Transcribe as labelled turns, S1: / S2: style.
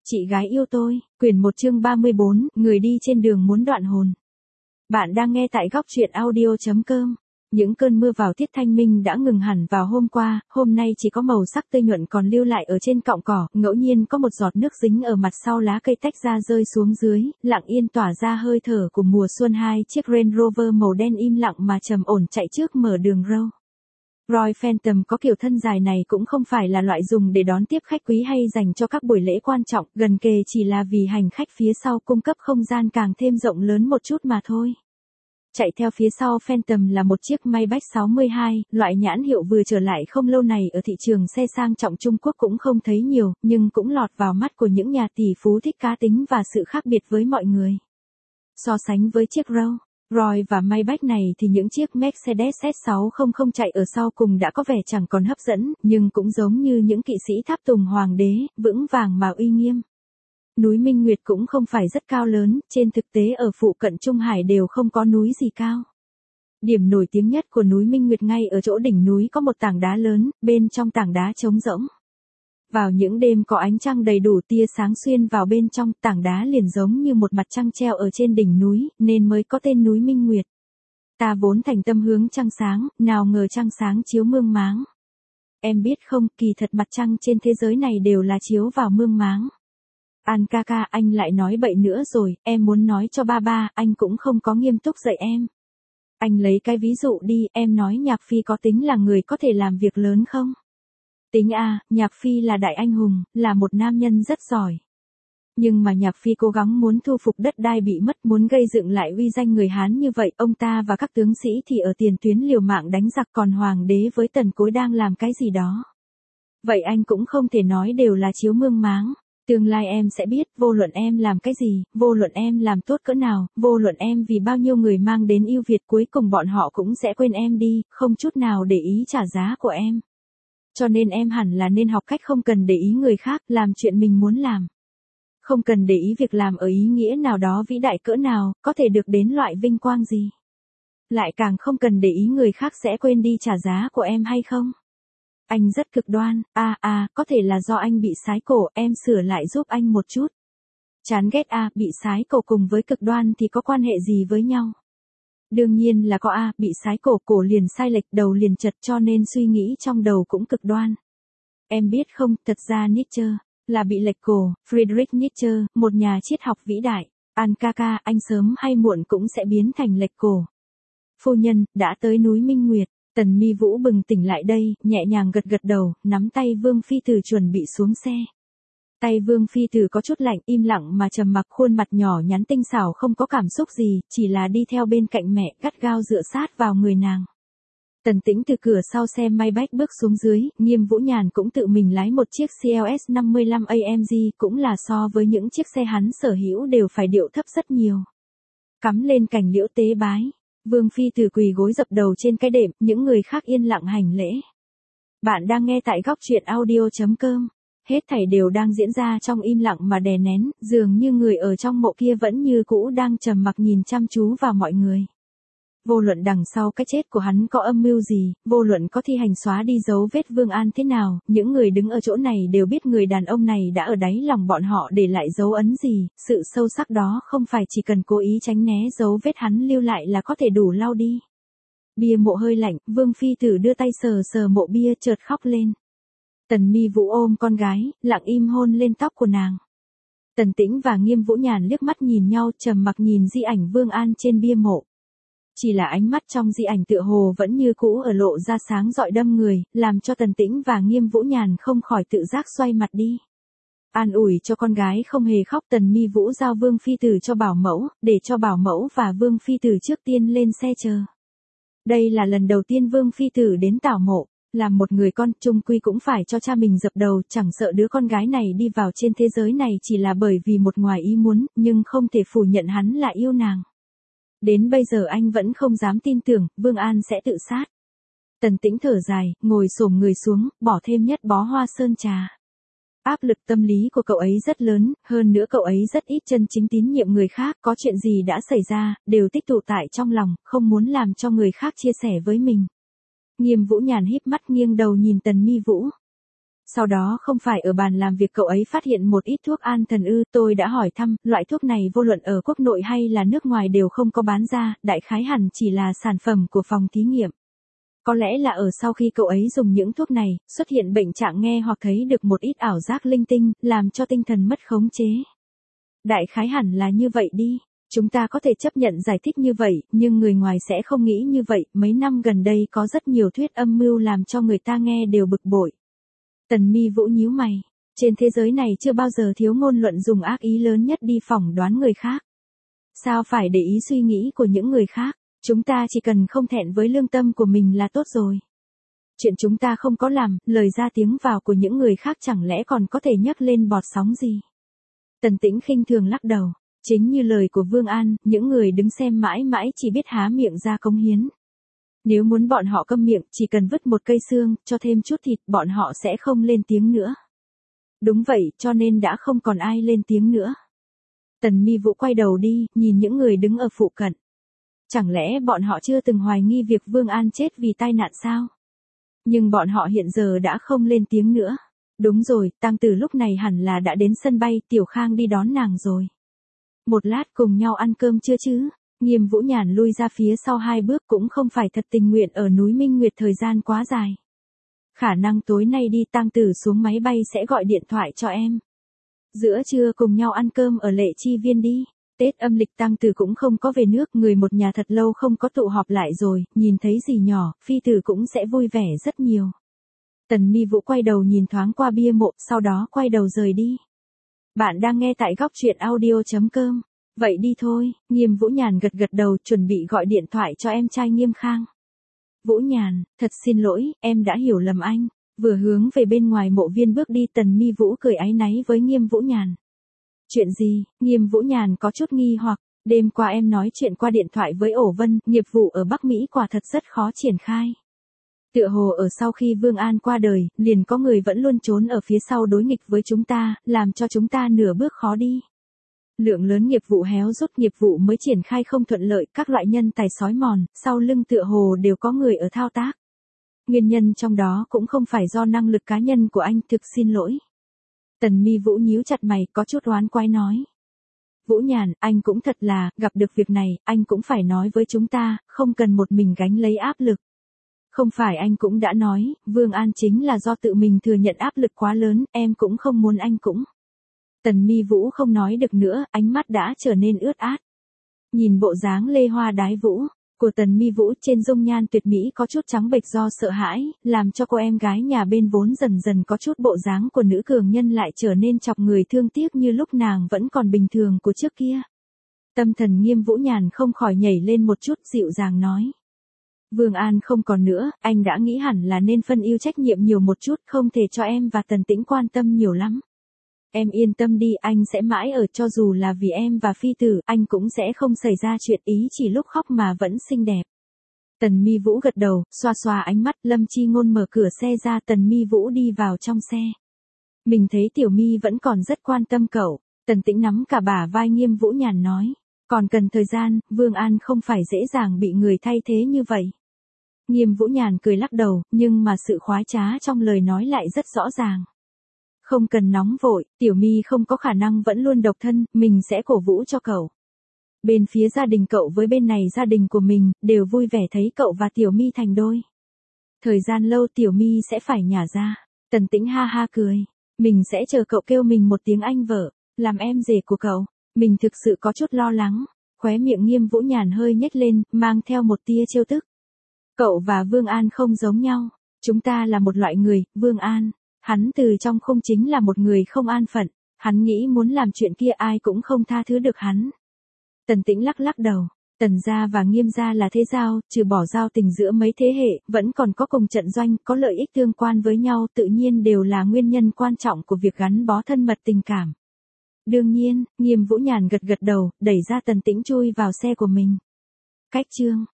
S1: Chị gái yêu tôi, quyển 1 chương 34, người đi trên đường muốn đoạn hồn. Bạn đang nghe tại góc truyện audio.com. Những cơn mưa vào tiết thanh minh đã ngừng hẳn vào hôm qua, hôm nay chỉ có màu sắc tươi nhuận còn lưu lại ở trên cọng cỏ, ngẫu nhiên có một giọt nước dính ở mặt sau lá cây tách ra rơi xuống dưới, lặng yên tỏa ra hơi thở của mùa xuân. Hai chiếc Range Rover màu đen im lặng mà trầm ổn chạy trước mở đường Royal Phantom có kiểu thân dài này cũng không phải là loại dùng để đón tiếp khách quý hay dành cho các buổi lễ quan trọng, gần kề chỉ là vì hành khách phía sau cung cấp không gian càng thêm rộng lớn một chút mà thôi. Chạy theo phía sau Phantom là một chiếc Maybach 62, loại nhãn hiệu vừa trở lại không lâu này ở thị trường xe sang trọng Trung Quốc cũng không thấy nhiều, nhưng cũng lọt vào mắt của những nhà tỷ phú thích cá tính và sự khác biệt với mọi người. So sánh với chiếc Royce và Maybach này thì những chiếc Mercedes S600 chạy ở sau cùng đã có vẻ chẳng còn hấp dẫn, nhưng cũng giống như những kỵ sĩ tháp tùng hoàng đế, vững vàng mà uy nghiêm. Núi Minh Nguyệt cũng không phải rất cao lớn, trên thực tế ở phụ cận Trung Hải đều không có núi gì cao. Điểm nổi tiếng nhất của núi Minh Nguyệt ngay ở chỗ đỉnh núi có một tảng đá lớn, bên trong tảng đá trống rỗng. Vào những đêm có ánh trăng đầy đủ tia sáng xuyên vào bên trong, tảng đá liền giống như một mặt trăng treo ở trên đỉnh núi, nên mới có tên núi Minh Nguyệt. Ta vốn thành tâm hướng trăng sáng, nào ngờ trăng sáng chiếu mương máng. Em biết không, kỳ thật mặt trăng trên thế giới này đều là chiếu vào mương máng. An ca ca, anh lại nói bậy nữa rồi, em muốn nói cho ba, anh cũng không có nghiêm túc dạy em. Anh lấy cái ví dụ đi, em nói Nhạc Phi có tính là người có thể làm việc lớn không? Tính à, Nhạc Phi là đại anh hùng, là một nam nhân rất giỏi. Nhưng mà Nhạc Phi cố gắng muốn thu phục đất đai bị mất, muốn gây dựng lại uy danh người Hán như vậy, ông ta và các tướng sĩ thì ở tiền tuyến liều mạng đánh giặc, còn hoàng đế với Tần Cối đang làm cái gì đó. Vậy anh cũng không thể nói đều là chiếu mương máng. Tương lai em sẽ biết, vô luận em làm cái gì, vô luận em làm tốt cỡ nào, vô luận em vì bao nhiêu người mang đến ưu việt, cuối cùng bọn họ cũng sẽ quên em đi, không chút nào để ý trả giá của em. Cho nên em hẳn là nên học cách không cần để ý người khác, làm chuyện mình muốn làm. Không cần để ý việc làm ở ý nghĩa nào đó vĩ đại cỡ nào, có thể được đến loại vinh quang gì. Lại càng không cần để ý người khác sẽ quên đi trả giá của em hay không. Anh rất cực đoan, có thể là do anh bị sái cổ, em sửa lại giúp anh một chút. Chán ghét bị sái cổ cùng với cực đoan thì có quan hệ gì với nhau? Đương nhiên là có bị sái cổ, cổ liền sai lệch, đầu liền chật, cho nên suy nghĩ trong đầu cũng cực đoan. Em biết không, thật ra Nietzsche là bị lệch cổ, Friedrich Nietzsche, một nhà triết học vĩ đại. An ca ca, anh sớm hay muộn cũng sẽ biến thành lệch cổ. Phu nhân, đã tới núi Minh Nguyệt. Tần Mi Vũ bừng tỉnh lại đây, nhẹ nhàng gật gật đầu, nắm tay Vương Phi Tử chuẩn bị xuống xe. Tay Vương Phi Tử có chút lạnh, im lặng mà trầm mặc, khuôn mặt nhỏ nhắn tinh xảo không có cảm xúc gì, chỉ là đi theo bên cạnh mẹ, gắt gao dựa sát vào người nàng. Tần Tĩnh từ cửa sau xe Maybach bước xuống dưới, Nghiêm Vũ Nhàn cũng tự mình lái một chiếc CLS 55 AMG, cũng là so với những chiếc xe hắn sở hữu đều phải điệu thấp rất nhiều. Cắm lên cành liễu tế bái. Vương Phi Tử quỳ gối dập đầu trên cái đệm, những người khác yên lặng hành lễ. Bạn đang nghe tại góc truyện audio.com. Hết thảy đều đang diễn ra trong im lặng mà đè nén, dường như người ở trong mộ kia vẫn như cũ đang trầm mặc nhìn chăm chú vào mọi người. Vô luận đằng sau cái chết của hắn có âm mưu gì, vô luận có thi hành xóa đi dấu vết Vương An thế nào, những người đứng ở chỗ này đều biết người đàn ông này đã ở đáy lòng bọn họ để lại dấu ấn gì, sự sâu sắc đó không phải chỉ cần cố ý tránh né dấu vết hắn lưu lại là có thể đủ lau đi. Bia mộ hơi lạnh, Vương Phi Tử đưa tay sờ sờ mộ bia, chợt khóc lên. Tần Mi Vũ ôm con gái, lặng im hôn lên tóc của nàng. Tần Tĩnh và Nghiêm Vũ Nhàn liếc mắt nhìn nhau, trầm mặc nhìn di ảnh Vương An trên bia mộ. Chỉ là ánh mắt trong di ảnh tựa hồ vẫn như cũ ở lộ ra sáng rọi đâm người, làm cho Tần Tĩnh và Nghiêm Vũ Nhàn không khỏi tự giác xoay mặt đi. An ủi cho con gái không hề khóc, Tần Mi Vũ giao Vương Phi Tử cho bảo mẫu, để cho bảo mẫu và Vương Phi Tử trước tiên lên xe chờ. Đây là lần đầu tiên Vương Phi Tử đến tảo mộ, làm một người con, chung quy cũng phải cho cha mình dập đầu, chẳng sợ đứa con gái này đi vào trên thế giới này chỉ là bởi vì một ngoài ý muốn, nhưng không thể phủ nhận hắn là yêu nàng. Đến bây giờ anh vẫn không dám tin tưởng, Vương An sẽ tự sát. Tần Tĩnh thở dài, ngồi xổm người xuống, bỏ thêm nhất bó hoa sơn trà. Áp lực tâm lý của cậu ấy rất lớn, hơn nữa cậu ấy rất ít chân chính tín nhiệm người khác, có chuyện gì đã xảy ra, đều tích tụ tại trong lòng, không muốn làm cho người khác chia sẻ với mình. Nghiêm Vũ Nhàn híp mắt nghiêng đầu nhìn Tần Mi Vũ. Sau đó không phải ở bàn làm việc cậu ấy phát hiện một ít thuốc an thần ư, tôi đã hỏi thăm, loại thuốc này vô luận ở quốc nội hay là nước ngoài đều không có bán ra, đại khái hẳn chỉ là sản phẩm của phòng thí nghiệm. Có lẽ là ở sau khi cậu ấy dùng những thuốc này, xuất hiện bệnh trạng nghe hoặc thấy được một ít ảo giác linh tinh, làm cho tinh thần mất khống chế. Đại khái hẳn là như vậy đi. Chúng ta có thể chấp nhận giải thích như vậy, nhưng người ngoài sẽ không nghĩ như vậy. Mấy năm gần đây có rất nhiều thuyết âm mưu làm cho người ta nghe đều bực bội. Tần Mi Vũ nhíu mày. Trên thế giới này chưa bao giờ thiếu ngôn luận dùng ác ý lớn nhất đi phỏng đoán người khác. Sao phải để ý suy nghĩ của những người khác? Chúng ta chỉ cần không thẹn với lương tâm của mình là tốt rồi. Chuyện chúng ta không có làm, lời ra tiếng vào của những người khác chẳng lẽ còn có thể nhấc lên bọt sóng gì? Tần Tĩnh khinh thường lắc đầu. Chính như lời của Vương An, những người đứng xem mãi mãi chỉ biết há miệng ra cống hiến. Nếu muốn bọn họ câm miệng, chỉ cần vứt một cây xương, cho thêm chút thịt, bọn họ sẽ không lên tiếng nữa. Đúng vậy, cho nên đã không còn ai lên tiếng nữa. Tần Mi Vũ quay đầu đi, nhìn những người đứng ở phụ cận. Chẳng lẽ bọn họ chưa từng hoài nghi việc Vương An chết vì tai nạn sao? Nhưng bọn họ hiện giờ đã không lên tiếng nữa. Đúng rồi, Tang Tử lúc này hẳn là đã đến sân bay, Tiểu Khang đi đón nàng rồi. Một lát cùng nhau ăn cơm chưa chứ? Nghiêm Vũ Nhàn lui ra phía sau 2 bước, cũng không phải thật tình nguyện ở núi Minh Nguyệt thời gian quá dài. Khả năng tối nay đi Tang Tử xuống máy bay sẽ gọi điện thoại cho em. Giữa trưa cùng nhau ăn cơm ở Lệ Chi Viên đi. Tết âm lịch Tang Tử cũng không có về nước, người một nhà thật lâu không có tụ họp lại rồi, nhìn thấy dì nhỏ, Phi Tử cũng sẽ vui vẻ rất nhiều. Tần Mi Vũ quay đầu nhìn thoáng qua bia mộ, sau đó quay đầu rời đi. Bạn đang nghe tại góc truyện audio.com. Vậy đi thôi. Nghiêm Vũ Nhàn gật gật đầu, chuẩn bị gọi điện thoại cho em trai Nghiêm Khang. Vũ Nhàn, thật xin lỗi, em đã hiểu lầm anh. Vừa hướng về bên ngoài mộ viên bước đi, Tần Mi Vũ cười áy náy với Nghiêm Vũ Nhàn. Chuyện gì? Nghiêm Vũ Nhàn có chút nghi hoặc. Đêm qua em nói chuyện qua điện thoại với Ổ Vân, nghiệp vụ ở Bắc Mỹ quả thật rất khó triển khai. Tựa hồ ở sau khi Vương An qua đời, liền có người vẫn luôn trốn ở phía sau đối nghịch với chúng ta, làm cho chúng ta nửa bước khó đi. Lượng lớn nghiệp vụ héo rút, nghiệp vụ mới triển khai không thuận lợi, các loại nhân tài sói mòn, sau lưng tựa hồ đều có người ở thao tác. Nguyên nhân trong đó cũng không phải do năng lực cá nhân của anh, thực xin lỗi. Tần Mi Vũ nhíu chặt mày, có chút oán quái nói. Vũ Nhàn, anh cũng thật là, gặp được việc này, anh cũng phải nói với chúng ta, không cần một mình gánh lấy áp lực. Không phải anh cũng đã nói, Vương An chính là do tự mình thừa nhận áp lực quá lớn, em cũng không muốn anh cũng. Tần Mi Vũ không nói được nữa, ánh mắt đã trở nên ướt át. Nhìn bộ dáng lê hoa đái vũ của Tần Mi Vũ, trên dung nhan tuyệt mỹ có chút trắng bệch do sợ hãi, làm cho cô em gái nhà bên vốn dần dần có chút bộ dáng của nữ cường nhân lại trở nên chọc người thương tiếc như lúc nàng vẫn còn bình thường của trước kia. Tâm thần Nghiêm Vũ Nhàn không khỏi nhảy lên một chút, dịu dàng nói. Vương An không còn nữa, anh đã nghĩ hẳn là nên phân ưu trách nhiệm nhiều một chút, không thể cho em và Tần Tĩnh quan tâm nhiều lắm. Em yên tâm đi, anh sẽ mãi ở, cho dù là vì em và Phi Tử, anh cũng sẽ không xảy ra chuyện, ý chỉ lúc khóc mà vẫn xinh đẹp. Tần Mi Vũ gật đầu, xoa xoa ánh mắt. Lâm Chi Ngôn mở cửa xe ra, Tần Mi Vũ đi vào trong xe. Mình thấy Tiểu Mi vẫn còn rất quan tâm cậu. Tần Tĩnh nắm cả bả vai Nghiêm Vũ Nhàn nói. Còn cần thời gian, Vương An không phải dễ dàng bị người thay thế như vậy. Nghiêm Vũ Nhàn cười lắc đầu, nhưng mà sự khoái trá trong lời nói lại rất rõ ràng. Không cần nóng vội, Tiểu Mi không có khả năng vẫn luôn độc thân, mình sẽ cổ vũ cho cậu. Bên phía gia đình cậu với bên này gia đình của mình, đều vui vẻ thấy cậu và Tiểu Mi thành đôi. Thời gian lâu Tiểu Mi sẽ phải nhả ra. Tần Tĩnh ha ha cười. Mình sẽ chờ cậu kêu mình một tiếng anh vợ, làm em rể của cậu. Mình thực sự có chút lo lắng. Khóe miệng Nghiêm Vũ Nhàn hơi nhếch lên, mang theo một tia trêu tức. Cậu và Vương An không giống nhau. Chúng ta là một loại người, Vương An. Hắn từ trong không chính là một người không an phận. Hắn nghĩ muốn làm chuyện kia ai cũng không tha thứ được hắn. Tần Tĩnh lắc lắc đầu. Tần gia và Nghiêm gia là thế giao, trừ bỏ giao tình giữa mấy thế hệ, vẫn còn có cùng trận doanh, có lợi ích tương quan với nhau, tự nhiên đều là nguyên nhân quan trọng của việc gắn bó thân mật tình cảm. Đương nhiên, Nghiêm Vũ Nhàn gật gật đầu, đẩy ra Tần Tĩnh chui vào xe của mình. Cách chương